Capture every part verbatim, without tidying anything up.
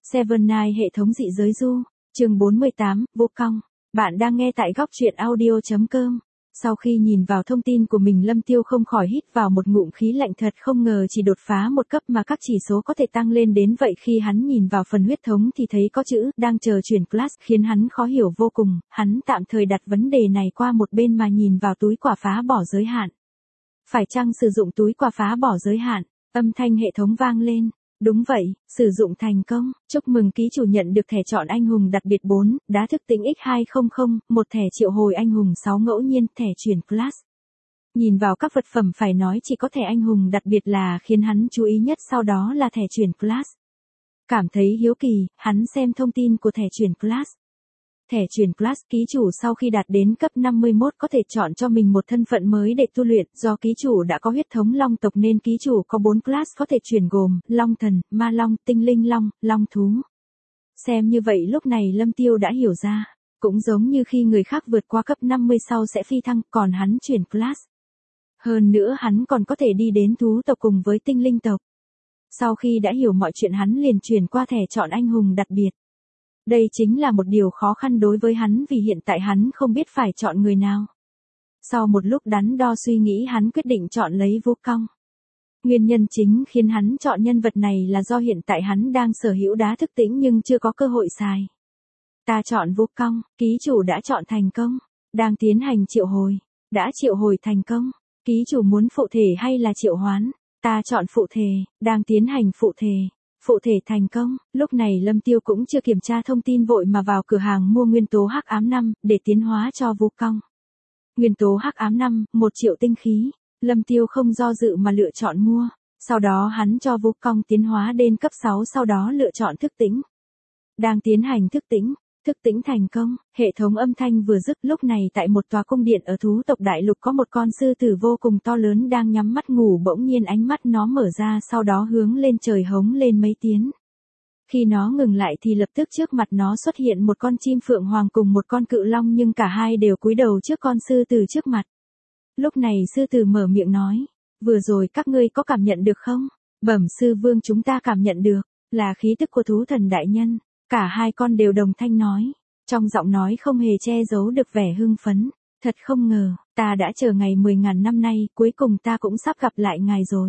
Seven Nine hệ thống dị giới du, chương bốn mươi tám, vô cong. Bạn đang nghe tại góc truyện audio chấm com. Sau khi nhìn vào thông tin của mình, Lâm Tiêu không khỏi hít vào một ngụm khí lạnh, thật không ngờ chỉ đột phá một cấp mà các chỉ số có thể tăng lên đến vậy. Khi hắn nhìn vào phần huyết thống thì thấy có chữ đang chờ chuyển class, khiến hắn khó hiểu vô cùng. Hắn tạm thời đặt vấn đề này qua một bên mà nhìn vào túi quà phá bỏ giới hạn. Phải chăng sử dụng túi quà phá bỏ giới hạn? Âm thanh hệ thống vang lên. Đúng vậy, sử dụng thành công. Chúc mừng ký chủ nhận được thẻ chọn anh hùng đặc biệt bốn, đá thức tỉnh x hai trăm, một thẻ triệu hồi anh hùng sáu ngẫu nhiên, thẻ chuyển class. Nhìn vào các vật phẩm phải nói chỉ có thẻ anh hùng đặc biệt là khiến hắn chú ý nhất, sau đó là thẻ chuyển class. Cảm thấy hiếu kỳ, hắn xem thông tin của thẻ chuyển class. Thẻ chuyển class, ký chủ sau khi đạt đến cấp năm mươi mốt có thể chọn cho mình một thân phận mới để tu luyện. Do ký chủ đã có huyết thống long tộc nên ký chủ có bốn class có thể chuyển gồm long thần, ma long, tinh linh long, long thú. Xem như vậy lúc này Lâm Tiêu đã hiểu ra, cũng giống như khi người khác vượt qua cấp năm mươi sau sẽ phi thăng, còn hắn chuyển class. Hơn nữa hắn còn có thể đi đến thú tộc cùng với tinh linh tộc. Sau khi đã hiểu mọi chuyện, hắn liền chuyển qua thẻ chọn anh hùng đặc biệt. Đây chính là một điều khó khăn đối với hắn vì hiện tại hắn không biết phải chọn người nào. Sau một lúc đắn đo suy nghĩ, hắn quyết định chọn lấy Vô Cong. Nguyên nhân chính khiến hắn chọn nhân vật này là do hiện tại hắn đang sở hữu đá thức tỉnh nhưng chưa có cơ hội xài. Ta chọn Vô Cong, ký chủ đã chọn thành công, đang tiến hành triệu hồi, đã triệu hồi thành công, ký chủ muốn phụ thể hay là triệu hoán? Ta chọn phụ thể, đang tiến hành phụ thể. Phụ thể thành công. Lúc này Lâm Tiêu cũng chưa kiểm tra thông tin, vội mà vào cửa hàng mua nguyên tố hắc ám năm để tiến hóa cho Vô Cong. Nguyên tố hắc ám năm, một triệu tinh khí. Lâm Tiêu không do dự mà lựa chọn mua. Sau đó hắn cho Vô Cong tiến hóa đến cấp sáu, sau đó lựa chọn thức tỉnh. Đang tiến hành thức tỉnh. Thức tỉnh thành công. Hệ thống âm thanh vừa dứt, lúc này tại một tòa cung điện ở thú tộc đại lục có một con sư tử vô cùng to lớn đang nhắm mắt ngủ, bỗng nhiên ánh mắt nó mở ra, sau đó hướng lên trời hống lên mấy tiếng. Khi nó ngừng lại thì lập tức trước mặt nó xuất hiện một con chim phượng hoàng cùng một con cự long, nhưng cả hai đều cúi đầu trước con sư tử trước mặt. Lúc này sư tử mở miệng nói, vừa rồi các ngươi có cảm nhận được không? Bẩm sư vương, chúng ta cảm nhận được, là khí tức của thú thần đại nhân. Cả hai con đều đồng thanh nói, trong giọng nói không hề che giấu được vẻ hưng phấn. Thật không ngờ, ta đã chờ ngày mười ngàn năm nay, cuối cùng ta cũng sắp gặp lại ngài rồi.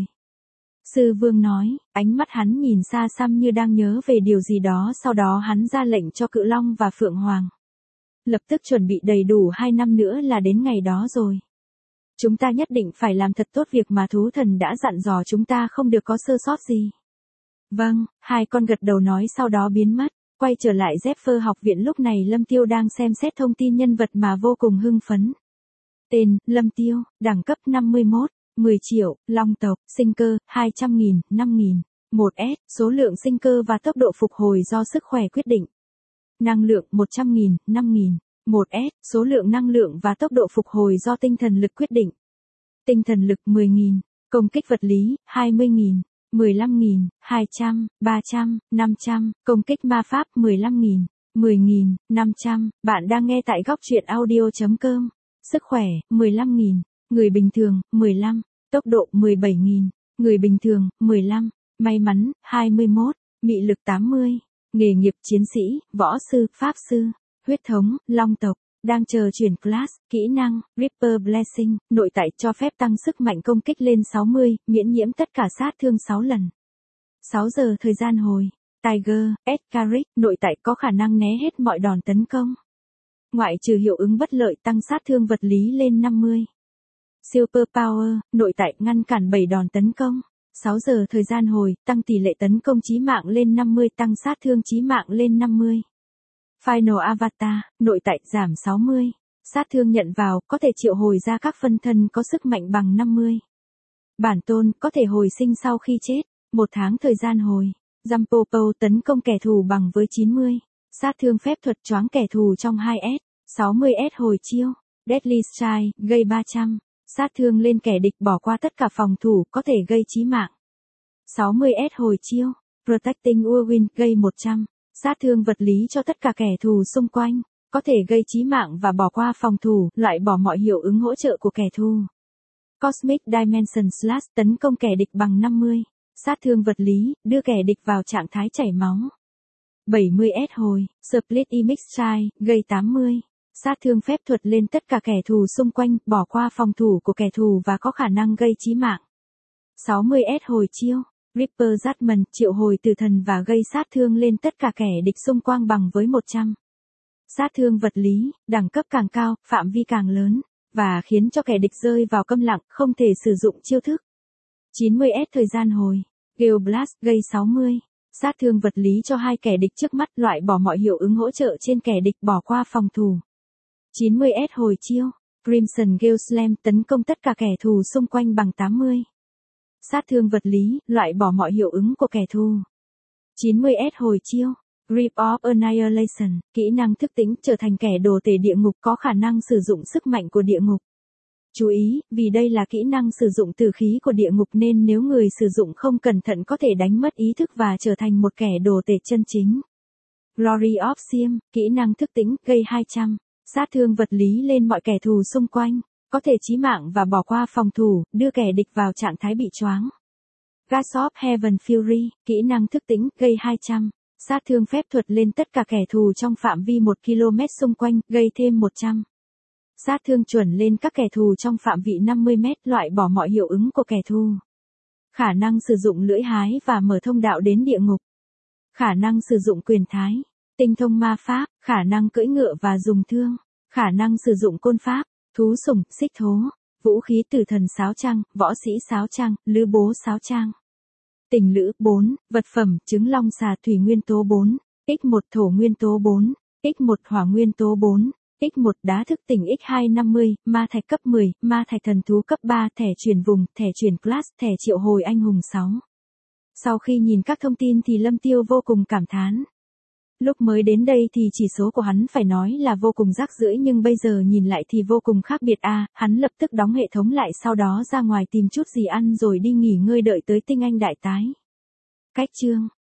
Sư vương nói, ánh mắt hắn nhìn xa xăm như đang nhớ về điều gì đó, sau đó hắn ra lệnh cho cự long và phượng hoàng. Lập tức chuẩn bị đầy đủ, hai năm nữa là đến ngày đó rồi. Chúng ta nhất định phải làm thật tốt việc mà thú thần đã dặn dò chúng ta, không được có sơ sót gì. Vâng, hai con gật đầu nói, sau đó biến mất. Quay trở lại Zephyr học viện, lúc này Lâm Tiêu đang xem xét thông tin nhân vật mà vô cùng hưng phấn. Tên, Lâm Tiêu, đẳng cấp năm mươi mốt, mười triệu, long tộc, sinh cơ, hai trăm nghìn, năm nghìn, một S, số lượng sinh cơ và tốc độ phục hồi do sức khỏe quyết định. Năng lượng, một trăm nghìn, năm nghìn, một S, số lượng năng lượng và tốc độ phục hồi do tinh thần lực quyết định. Tinh thần lực mười nghìn, công kích vật lý, hai mươi nghìn. mười lăm nghìn, hai trăm, ba trăm, năm trăm, công kích ma pháp mười lăm nghìn, mười nghìn, năm trăm. Bạn đang nghe tại góc truyện audio chấm com. Sức khỏe mười lăm nghìn, người bình thường mười lăm, tốc độ mười bảy nghìn, người bình thường mười lăm, may mắn hai mươi mốt, mị lực tám mươi, nghề nghiệp chiến sĩ, võ sư, pháp sư, huyết thống long tộc. Đang chờ chuyển class, kỹ năng, Reaper Blessing, nội tại cho phép tăng sức mạnh công kích lên sáu mươi, miễn nhiễm tất cả sát thương sáu lần. sáu giờ thời gian hồi, Tiger, Escaric, nội tại có khả năng né hết mọi đòn tấn công. Ngoại trừ hiệu ứng bất lợi, tăng sát thương vật lý lên năm mươi. Super Power, nội tại ngăn cản bảy đòn tấn công. sáu giờ thời gian hồi, tăng tỷ lệ tấn công chí mạng lên năm mươi, tăng sát thương chí mạng lên năm mươi. Final Avatar, nội tại giảm sáu mươi. Sát thương nhận vào, có thể triệu hồi ra các phân thân có sức mạnh bằng năm mươi. Bản tôn, có thể hồi sinh sau khi chết. Một tháng thời gian hồi. Jumpopo, tấn công kẻ thù bằng với chín mươi. Sát thương phép thuật, choáng kẻ thù trong hai S. sáu mươi S hồi chiêu. Deadly Strike, gây ba trăm. Sát thương lên kẻ địch bỏ qua tất cả phòng thủ, có thể gây chí mạng. sáu mươi S hồi chiêu. Protecting Whirlwind, gây một trăm. Sát thương vật lý cho tất cả kẻ thù xung quanh, có thể gây chí mạng và bỏ qua phòng thủ, loại bỏ mọi hiệu ứng hỗ trợ của kẻ thù. Cosmic Dimension Slash, tấn công kẻ địch bằng năm mươi. Sát thương vật lý, đưa kẻ địch vào trạng thái chảy máu. bảy mươi S hồi, Split Image Strike, gây tám mươi. Sát thương phép thuật lên tất cả kẻ thù xung quanh, bỏ qua phòng thủ của kẻ thù và có khả năng gây chí mạng. sáu mươi S hồi chiêu, Reaper Judgment, triệu hồi tử thần và gây sát thương lên tất cả kẻ địch xung quanh bằng với một trăm. Sát thương vật lý, đẳng cấp càng cao, phạm vi càng lớn, và khiến cho kẻ địch rơi vào câm lặng, không thể sử dụng chiêu thức. chín mươi S thời gian hồi, Gale Blast, gây sáu mươi. Sát thương vật lý cho hai kẻ địch trước mắt, loại bỏ mọi hiệu ứng hỗ trợ trên kẻ địch, bỏ qua phòng thủ. chín mươi S hồi chiêu, Crimson Gale Slam, tấn công tất cả kẻ thù xung quanh bằng tám mươi. Sát thương vật lý, loại bỏ mọi hiệu ứng của kẻ thù. chín mươi S hồi chiêu, Grip of Annihilation, kỹ năng thức tỉnh, trở thành kẻ đồ tể địa ngục, có khả năng sử dụng sức mạnh của địa ngục. Chú ý, vì đây là kỹ năng sử dụng tử khí của địa ngục nên nếu người sử dụng không cẩn thận có thể đánh mất ý thức và trở thành một kẻ đồ tể chân chính. Glory of Siam, kỹ năng thức tỉnh, gây hai trăm. Sát thương vật lý lên mọi kẻ thù xung quanh, có thể chí mạng và bỏ qua phòng thủ, đưa kẻ địch vào trạng thái bị choáng. Gas of Heaven Fury, kỹ năng thức tỉnh, gây hai trăm. Sát thương phép thuật lên tất cả kẻ thù trong phạm vi một ki lô mét xung quanh, gây thêm một trăm. Sát thương chuẩn lên các kẻ thù trong phạm vi năm mươi mét, loại bỏ mọi hiệu ứng của kẻ thù. Khả năng sử dụng lưỡi hái và mở thông đạo đến địa ngục. Khả năng sử dụng quyền thái, tinh thông ma pháp, khả năng cưỡi ngựa và dùng thương. Khả năng sử dụng côn pháp, thú sủng, xích thố, vũ khí tử thần sáo trăng, võ sĩ sáo trăng, lữ bố sáo trang. Tình lữ bốn, vật phẩm, trứng long xà thủy nguyên tố bốn, x một thổ nguyên tố bốn, x một hỏa nguyên tố bốn, x một đá thức tỉnh x hai năm mươi, ma thạch cấp mười, ma thạch thần thú cấp ba, thẻ chuyển vùng, thẻ chuyển class, thẻ triệu hồi anh hùng sáu. Sau khi nhìn các thông tin thì Lâm Tiêu vô cùng cảm thán. Lúc mới đến đây thì chỉ số của hắn phải nói là vô cùng rác rưởi nhưng bây giờ nhìn lại thì vô cùng khác biệt a. À, hắn lập tức đóng hệ thống lại sau đó ra ngoài tìm chút gì ăn rồi đi nghỉ ngơi đợi tới tinh anh đại tái. Cách chương